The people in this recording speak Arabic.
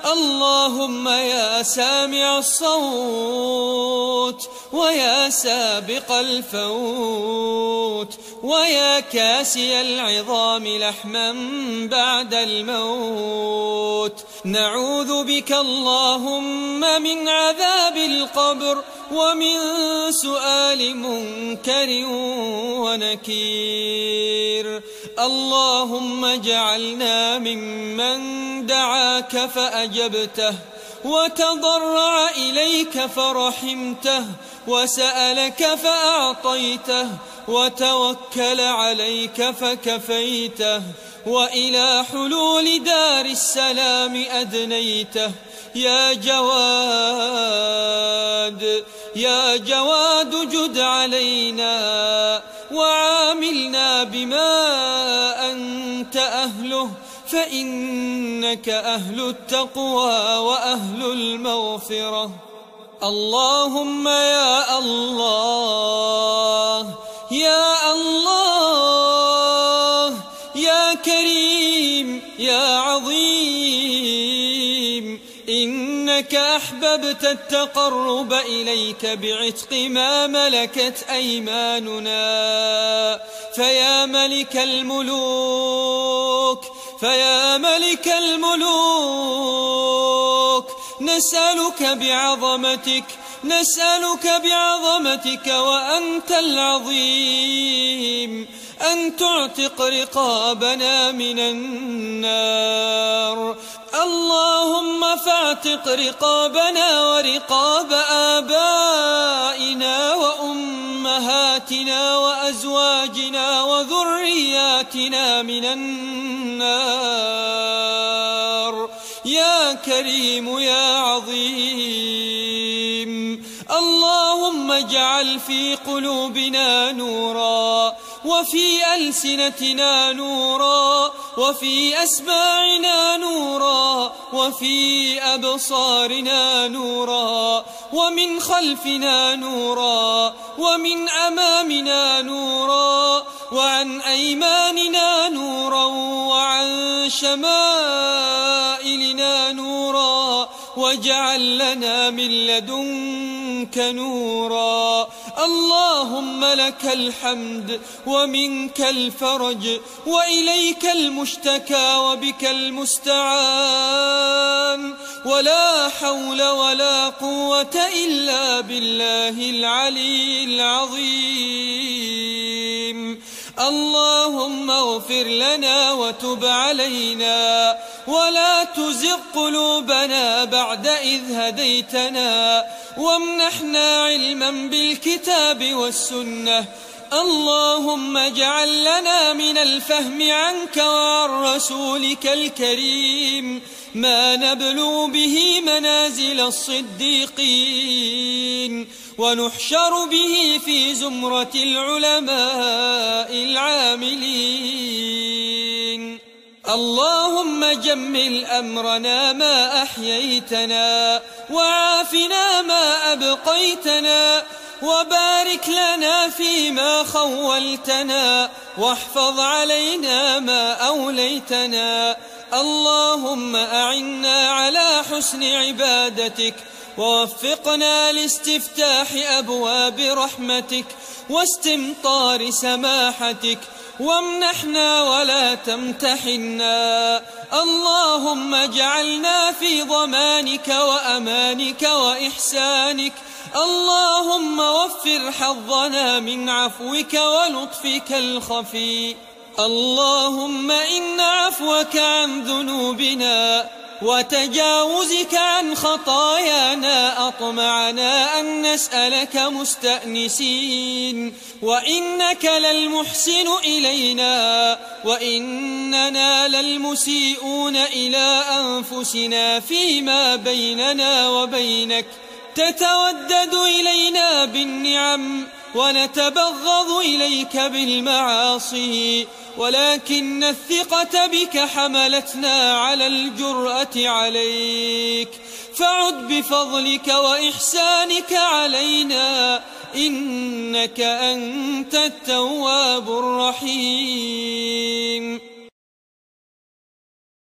اللهم يا سامع الصوت ويا سابق الفوت ويا كاسي العظام لحما بعد الموت، نعوذ بك اللهم من عذاب القبر ومن سؤال منكر ونكير. اللهم اجعلنا ممن دعاك فأجبته وتضرع إليك فرحمته وسألك فأعطيته وتوكل عليك فكفيته وإلى حلول دار السلام أدنيته. يا جواد يا جواد جد علينا وعاملنا بما أنت أهله، فإنك أهل التقوى وأهل المغفرة. اللهم يا الله يا الله يا كريم يا عظيم، إنك أحببت التقرب إليك بعتق ما ملكت أيماننا، فيا ملك الملوك فيا ملك الملوك نسألك بعظمتك وأنت العظيم أن تعتق رقابنا من النار. اللهم فاعتق رقابنا ورقاب آبائنا وأمهاتنا وأزواجنا وذرياتنا من النار يا كريم يا عظيم. اللهم اجعل في قلوبنا نورا وفي ألسنتنا نورا وفي أسماعنا نورا وفي أبصارنا نورا ومن خلفنا نورا ومن أمامنا نورا وعن أيماننا نورا وعن شمائلنا نورا، واجعل لنا من لدنك نورا. اللهم لك الحمد ومنك الفرج وإليك المشتكى وبك المستعان، ولا حول ولا قوة إلا بالله العلي العظيم. اللهم اغفر لنا وتب علينا ولا تزغ قلوبنا بعد إذ هديتنا، وامنحنا علما بالكتاب والسنة. اللهم اجعل لنا من الفهم عنك وعن رسولك الكريم ما نبلغ به منازل الصديقين، ونحشر به في زمرة العلماء العاملين. اللهم جمل أمرنا ما أحييتنا وعافنا ما أبقيتنا، وبارك لنا فيما خولتنا، واحفظ علينا ما أوليتنا. اللهم أعنا على حسن عبادتك، ووفقنا لاستفتاح أبواب رحمتك واستمطار سماحتك، وامنحنا ولا تمتحنا. اللهم اجعلنا في ضمانك وأمانك وإحسانك. اللهم وفر حظنا من عفوك ولطفك الخفي. اللهم إن عفوك عن ذنوبنا وتجاوزك عن خطايانا أطمعنا أن نسألك مستأنسين، وإنك للمحسن إلينا وإننا للمسيئون إلى أنفسنا فيما بيننا وبينك. تتودد إلينا بالنعم ونتبغض إليك بالمعاصي، ولكن الثقة بك حملتنا على الجرأة عليك، فعد بفضلك وإحسانك علينا، إنك أنت التواب الرحيم.